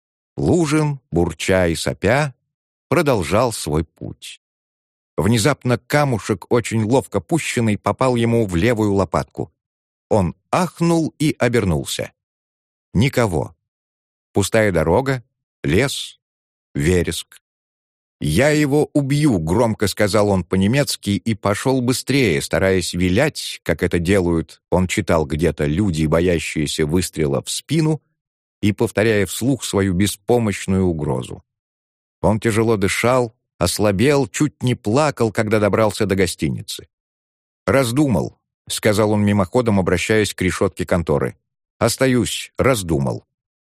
Speaker 1: Лужин, бурча и сопя, продолжал свой путь. Внезапно камушек, очень ловко пущенный, попал ему в левую лопатку. Он ахнул и обернулся. Никого. Пустая дорога, лес, вереск. «Я его убью», — громко сказал он по-немецки и пошел быстрее, стараясь вилять, как это делают, он читал где-то, люди, боящиеся выстрела в спину, и повторяя вслух свою беспомощную угрозу. Он тяжело дышал, ослабел, чуть не плакал, когда добрался до гостиницы. «Раздумал», — сказал он мимоходом, обращаясь к решетке конторы. «Остаюсь, раздумал».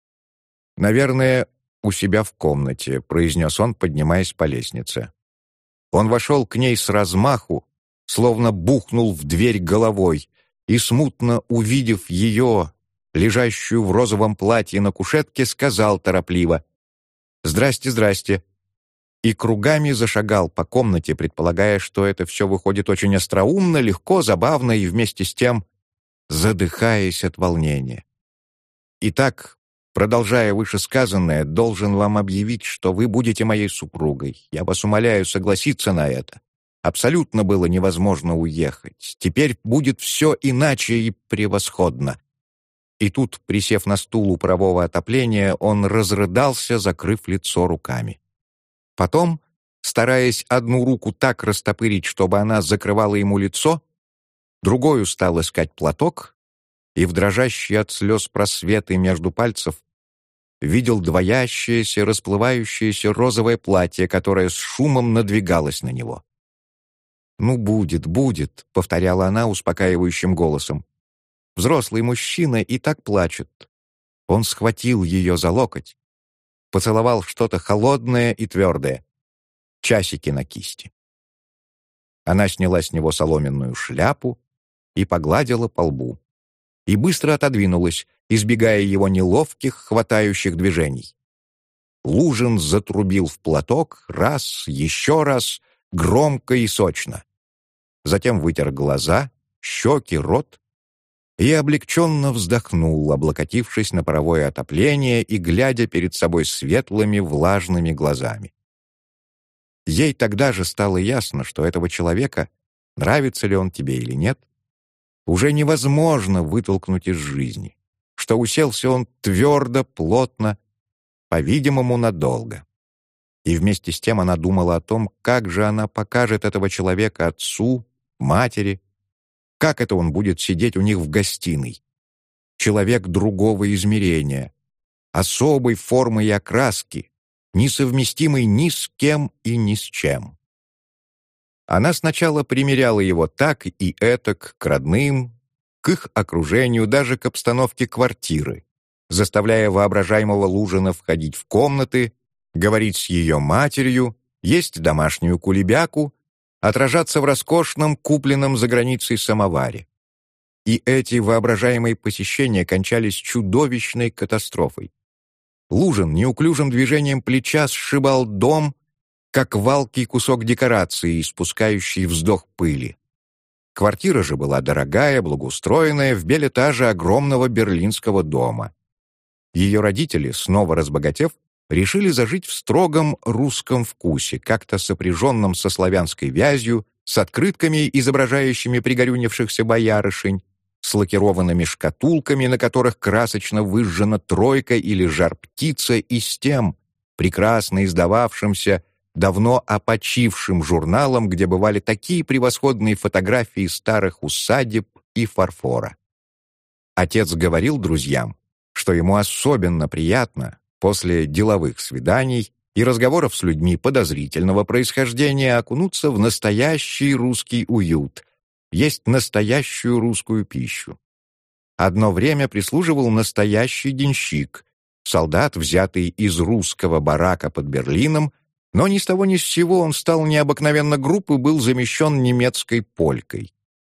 Speaker 1: «Наверное, у себя в комнате», — произнес он, поднимаясь по лестнице. Он вошел к ней с размаху, словно бухнул в дверь головой, и, смутно увидев ее, лежащую в розовом платье на кушетке, сказал торопливо: «Здрасте, здрасте», и кругами зашагал по комнате, предполагая, что это все выходит очень остроумно, легко, забавно и вместе с тем задыхаясь от волнения. Итак, продолжая вышесказанное, должен вам объявить, что вы будете моей супругой. Я вас умоляю согласиться на это. Абсолютно было невозможно уехать. Теперь будет все иначе и превосходно. И тут, присев на стул у парового отопления, он разрыдался, закрыв лицо руками. Потом, стараясь одну руку так растопырить, чтобы она закрывала ему лицо, другою стал искать платок, и в дрожащие от слез просветы между пальцев видел двоящееся, расплывающееся розовое платье, которое с шумом надвигалось на него. «Ну, будет, будет», — повторяла она успокаивающим голосом. «Взрослый мужчина и так плачет». Он схватил ее за локоть, поцеловал что-то холодное и твердое, часики на кисти. Она сняла с него соломенную шляпу и погладила по лбу, и быстро отодвинулась, избегая его неловких, хватающих движений. Лужин затрубил в платок раз, еще раз, громко и сочно. Затем вытер глаза, щеки, рот и облегченно вздохнул, облокотившись на паровое отопление и глядя перед собой светлыми, влажными глазами. Ей тогда же стало ясно, что этого человека, нравится ли он тебе или нет, уже невозможно вытолкнуть из жизни, что уселся он твердо, плотно, по-видимому, надолго. И вместе с тем она думала о том, как же она покажет этого человека отцу, матери, как это он будет сидеть у них в гостиной. Человек другого измерения, особой формы и окраски, несовместимый ни с кем и ни с чем. Она сначала примеряла его так и этак к родным, к их окружению, даже к обстановке квартиры, заставляя воображаемого Лужина входить в комнаты, говорить с ее матерью, есть домашнюю кулебяку, отражаться в роскошном, купленном за границей самоваре. И эти воображаемые посещения кончались чудовищной катастрофой. Лужин неуклюжим движением плеча сшибал дом, как валкий кусок декорации, испускающий вздох пыли. Квартира же была дорогая, благоустроенная, в бельэтаже огромного берлинского дома. Ее родители, снова разбогатев, решили зажить в строгом русском вкусе, как-то сопряженном со славянской вязью, с открытками, изображающими пригорюнившихся боярышень, с лакированными шкатулками, на которых красочно выжжена тройка или жар-птица, и с тем, прекрасно издававшимся, давно опочившим журналом, где бывали такие превосходные фотографии старых усадеб и фарфора. Отец говорил друзьям, что ему особенно приятно после деловых свиданий и разговоров с людьми подозрительного происхождения окунуться в настоящий русский уют, есть настоящую русскую пищу. Одно время прислуживал настоящий денщик, солдат, взятый из русского барака под Берлином, но ни с того ни с сего он стал необыкновенно груб и был замещен немецкой полькой.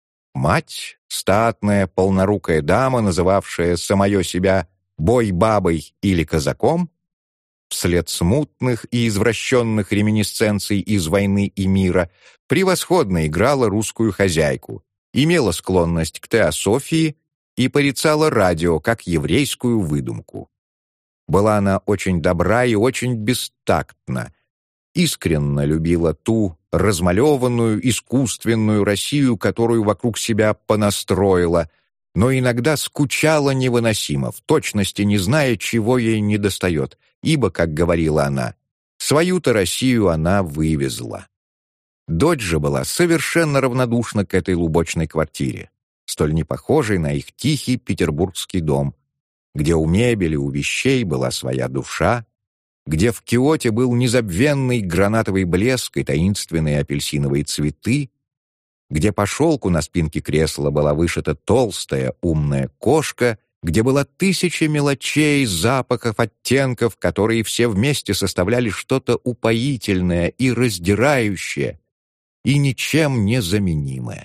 Speaker 1: Мать, статная, полнорукая дама, называвшая самое себя бой-бабой или казаком, вслед смутных и извращенных реминисценций из «Войны и мира», превосходно играла русскую хозяйку, имела склонность к теософии и порицала радио как еврейскую выдумку. Была она очень добра и очень бестактна, искренне любила ту размалеванную, искусственную Россию, которую вокруг себя понастроила, но иногда скучала невыносимо, в точности не зная, чего ей недостает, ибо, как говорила она, свою-то Россию она вывезла. Дочь же была совершенно равнодушна к этой лубочной квартире, столь не похожей на их тихий петербургский дом, где у мебели, у вещей была своя душа, где в киоте был незабвенный гранатовый блеск и таинственные апельсиновые цветы, где по шелку на спинке кресла была вышита толстая умная кошка, где была тысяча мелочей, запахов, оттенков, которые все вместе составляли что-то упоительное и раздирающее, и ничем не заменимое.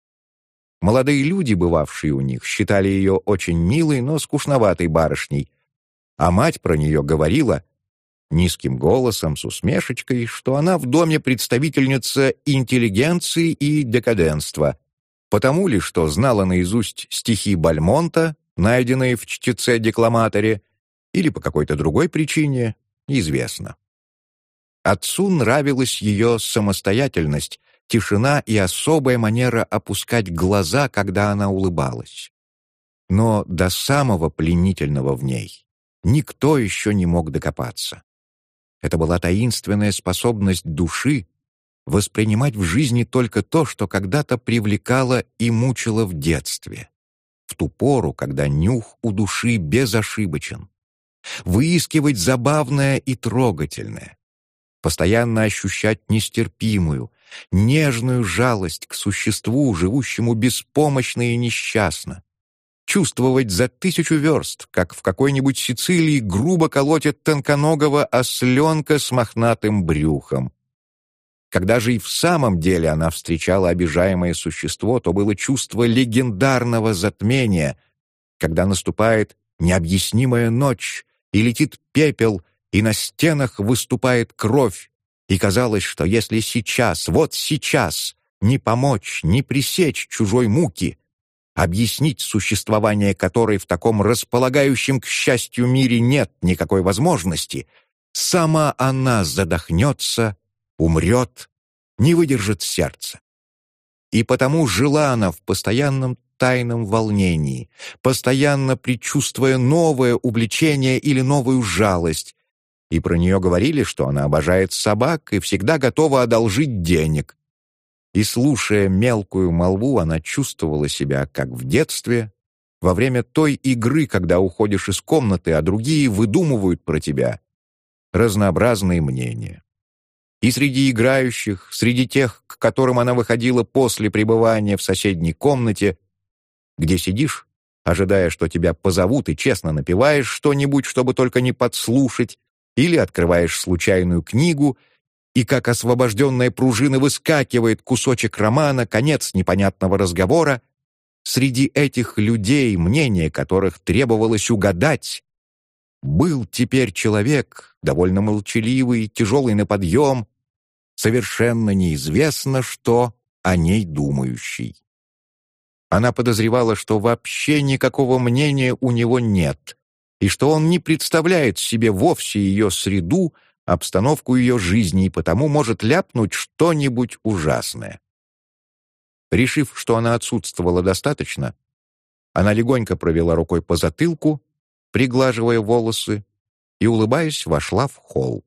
Speaker 1: Молодые люди, бывавшие у них, считали ее очень милой, но скучноватой барышней, а мать про нее говорила низким голосом, с усмешечкой, что она в доме представительница интеллигенции и декаденства, потому ли, что знала наизусть стихи Бальмонта, найденные в чтеце-декламаторе, или по какой-то другой причине, неизвестно. Отцу нравилась ее самостоятельность, тишина и особая манера опускать глаза, когда она улыбалась. Но до самого пленительного в ней никто еще не мог докопаться. Это была таинственная способность души воспринимать в жизни только то, что когда-то привлекало и мучило в детстве, в ту пору, когда нюх у души безошибочен, выискивать забавное и трогательное, постоянно ощущать нестерпимую, нежную жалость к существу, живущему беспомощно и несчастно, чувствовать за тысячу верст, как в какой-нибудь Сицилии грубо колотят тонконогого осленка с мохнатым брюхом. Когда же и в самом деле она встречала обижаемое существо, то было чувство легендарного затмения, когда наступает необъяснимая ночь, и летит пепел, и на стенах выступает кровь, и казалось, что если сейчас, вот сейчас, не помочь, не пресечь чужой муки, объяснить существование которой в таком располагающем к счастью мире нет никакой возможности, сама она задохнется, умрет, не выдержит сердца. И потому жила она в постоянном тайном волнении, постоянно предчувствуя новое увлечение или новую жалость, и про нее говорили, что она обожает собак и всегда готова одолжить денег. И, слушая мелкую молву, она чувствовала себя, как в детстве, во время той игры, когда уходишь из комнаты, а другие выдумывают про тебя разнообразные мнения. И среди играющих, среди тех, к которым она выходила после пребывания в соседней комнате, где сидишь, ожидая, что тебя позовут, и честно напеваешь что-нибудь, чтобы только не подслушать, или открываешь случайную книгу, и как освобожденная пружина выскакивает кусочек романа, конец непонятного разговора, среди этих людей, мнение которых требовалось угадать, был теперь человек, довольно молчаливый, тяжелый на подъем, совершенно неизвестно, что о ней думающий. Она подозревала, что вообще никакого мнения у него нет, и что он не представляет себе вовсе ее среду, обстановку ее жизни, и потому может ляпнуть что-нибудь ужасное. Решив, что она отсутствовала достаточно, она легонько провела рукой по затылку, приглаживая волосы, и, улыбаясь, вошла в холл.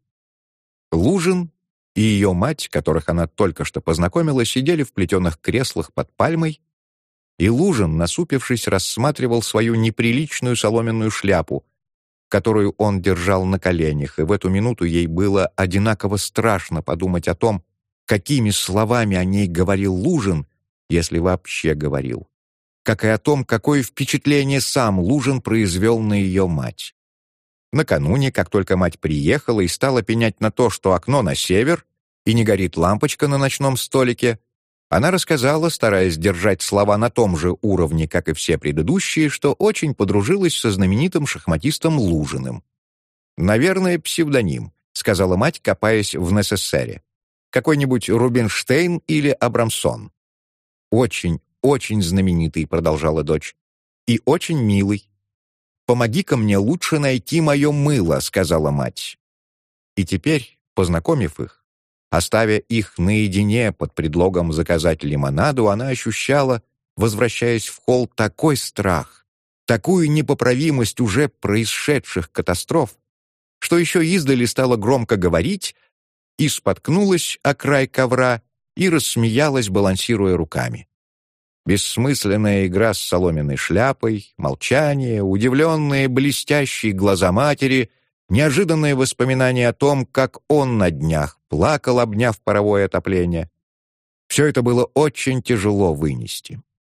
Speaker 1: Лужин и ее мать, которых она только что познакомила, сидели в плетеных креслах под пальмой, и Лужин, насупившись, рассматривал свою неприличную соломенную шляпу, которую он держал на коленях, и в эту минуту ей было одинаково страшно подумать о том, какими словами о ней говорил Лужин, если вообще говорил, как и о том, какое впечатление сам Лужин произвел на ее мать. Накануне, как только мать приехала и стала пенять на то, что окно на север и не горит лампочка на ночном столике, она рассказала, стараясь держать слова на том же уровне, как и все предыдущие, что очень подружилась со знаменитым шахматистом Лужиным. «Наверное, псевдоним», — сказала мать, копаясь в несессере. «Какой-нибудь Рубинштейн или Абрамсон». «Очень, очень знаменитый», — продолжала дочь, — «и очень милый». «Помоги-ка мне лучше найти мое мыло», — сказала мать. И теперь, познакомив их, оставя их наедине под предлогом заказать лимонаду, она ощущала, возвращаясь в холл, такой страх, такую непоправимость уже происшедших катастроф, что еще издали стала громко говорить и споткнулась о край ковра и рассмеялась, балансируя руками. Бессмысленная игра с соломенной шляпой, молчание, удивленные блестящие глаза матери, неожиданные воспоминания о том, как он на днях плакал, обняв паровое отопление. Все это было очень тяжело вынести.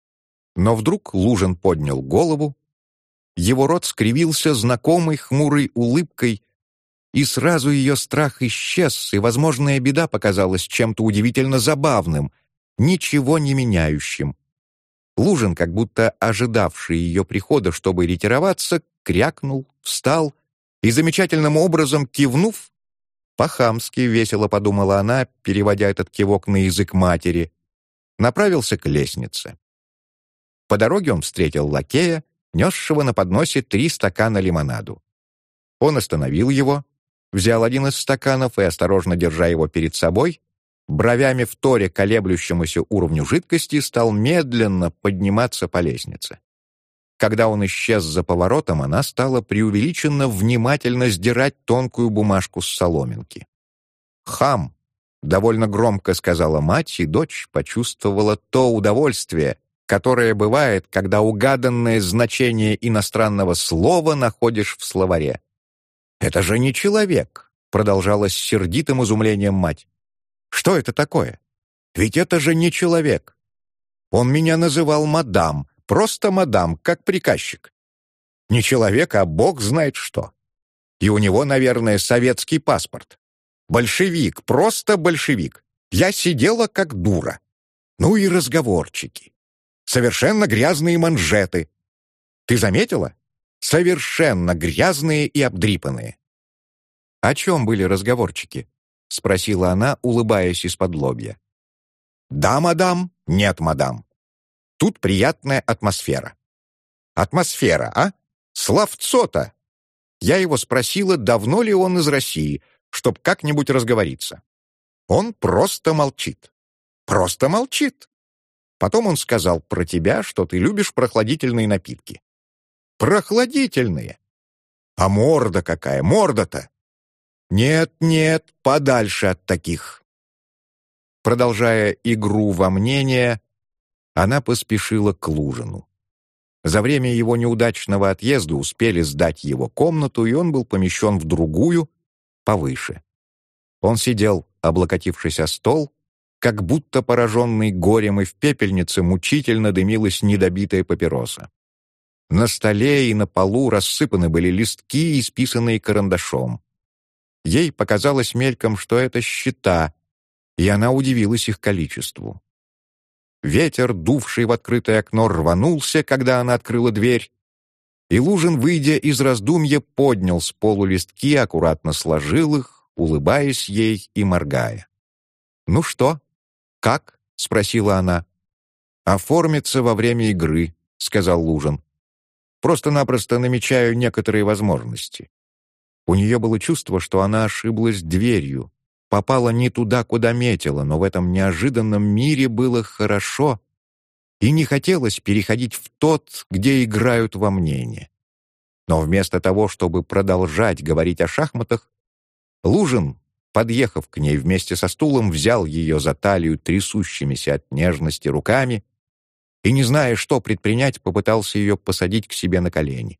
Speaker 1: Но вдруг Лужин поднял голову, его рот скривился знакомой хмурой улыбкой, и сразу ее страх исчез, и возможная беда показалась чем-то удивительно забавным, ничего не меняющим. Лужин, как будто ожидавший ее прихода, чтобы ретироваться, крякнул, встал и, замечательным образом кивнув, по-хамски весело подумала она, переводя этот кивок на язык матери, направился к лестнице. По дороге он встретил лакея, несшего на подносе три стакана лимонаду. Он остановил его, взял один из стаканов и, осторожно держа его перед собой, бровями вторя колеблющемуся уровню жидкости, стал медленно подниматься по лестнице. когда он исчез за поворотом, она стала преувеличенно внимательно сдирать тонкую бумажку с соломинки. «Хам!» — довольно громко сказала мать, и дочь почувствовала то удовольствие, которое бывает, когда угаданное значение иностранного слова находишь в словаре. «Это же не человек!» — продолжала с сердитым изумлением мать. «Что это такое? Ведь это же не человек! Он меня называл мадам, просто мадам, как приказчик. Не человек, а бог знает что. И у него, наверное, советский паспорт. Большевик, просто большевик. Я сидела как дура. Ну и разговорчики. Совершенно грязные манжеты. Ты заметила? Совершенно грязные и обдрипанные». «О чем были разговорчики?» — спросила она, улыбаясь из-под лобья. «Да, мадам, нет, мадам. Тут приятная атмосфера». «Атмосфера, а? Словцо-то!» Я его спросила, давно ли он из России, чтоб как-нибудь разговориться. Он просто молчит. Просто молчит. Потом он сказал про тебя, что ты любишь прохладительные напитки. Прохладительные? А морда какая, морда-то? Нет, нет, подальше от таких. Продолжая игру во мнение, она поспешила к Лужину. За время его неудачного отъезда успели сдать его комнату, и он был помещен в другую, повыше. Он сидел, облокотившись о стол, как будто пораженный горем, и в пепельнице мучительно дымилась недобитая папироса. На столе и на полу рассыпаны были листки, исписанные карандашом. Ей показалось мельком, что это счета, и она удивилась их количеству. Ветер, дувший в открытое окно, рванулся, когда она открыла дверь, и Лужин, выйдя из раздумья, поднял с полу листки, аккуратно сложил их, улыбаясь ей и моргая. «Ну что? Как?» — спросила она. «Оформиться во время игры», — сказал Лужин. «Просто-напросто намечаю некоторые возможности». У нее было чувство, что она ошиблась дверью, попала не туда, куда метила, но в этом неожиданном мире было хорошо, и не хотелось переходить в тот, где играют во мнение. Но вместо того, чтобы продолжать говорить о шахматах, Лужин, подъехав к ней вместе со стулом, взял ее за талию трясущимися от нежности руками и, не зная, что предпринять, попытался ее посадить к себе на колени.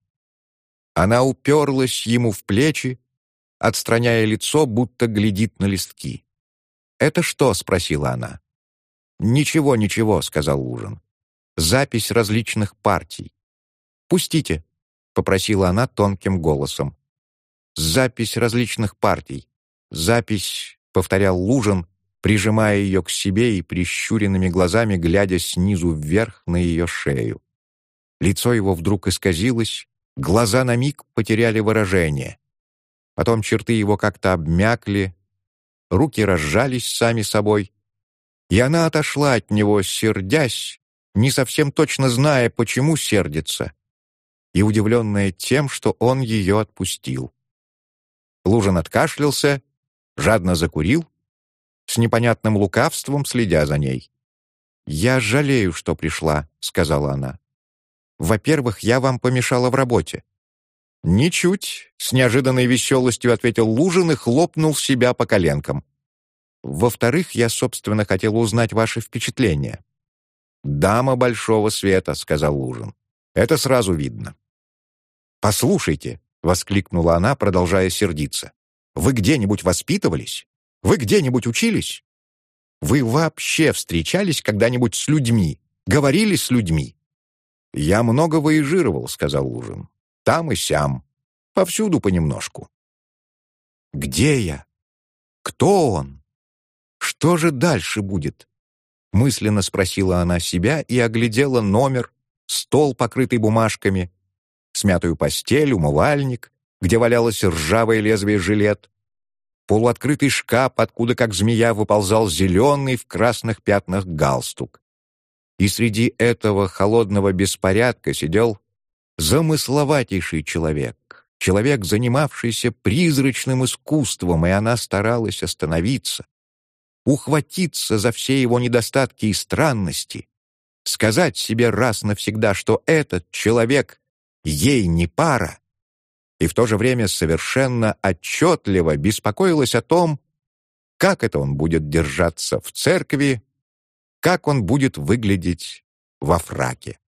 Speaker 1: Она уперлась ему в плечи, отстраняя лицо, будто глядит на листки. «Это что?» — спросила она. «Ничего, ничего», — сказал Лужин. «Запись различных партий». «Пустите», — попросила она тонким голосом. «Запись различных партий. Запись», — повторял Лужин, прижимая ее к себе и прищуренными глазами глядя снизу вверх на ее шею. Лицо его вдруг исказилось, глаза на миг потеряли выражение. Потом черты его как-то обмякли, руки разжались сами собой, и она отошла от него, сердясь, не совсем точно зная, почему сердится, и удивленная тем, что он ее отпустил. Лужин откашлялся, жадно закурил, с непонятным лукавством следя за ней. «Я жалею, что пришла», — сказала она. «Во-первых, я вам помешала в работе». «Ничуть», — с неожиданной веселостью ответил Лужин и хлопнул себя по коленкам. «Во-вторых, я, собственно, хотела узнать ваши впечатления». «Дама большого света», — сказал Лужин. «Это сразу видно». «Послушайте», — воскликнула она, продолжая сердиться. «Вы где-нибудь воспитывались? Вы где-нибудь учились? Вы вообще встречались когда-нибудь с людьми? Говорили с людьми?» «Я много вояжировал», — сказал Лужин. «Там и сям. Повсюду понемножку». «Где я? Кто он? Что же дальше будет?» Мысленно спросила она себя и оглядела номер, стол, покрытый бумажками, смятую постель, умывальник, где валялось ржавое лезвие жилет, полуоткрытый шкаф, откуда, как змея, выползал зеленый в красных пятнах галстук. И среди этого холодного беспорядка сидел замысловатейший человек, человек, занимавшийся призрачным искусством, и она старалась остановиться, ухватиться за все его недостатки и странности, сказать себе раз навсегда, что этот человек ей не пара, и в то же время совершенно отчетливо беспокоилась о том, как это он будет держаться в церкви, как он будет выглядеть во фраке.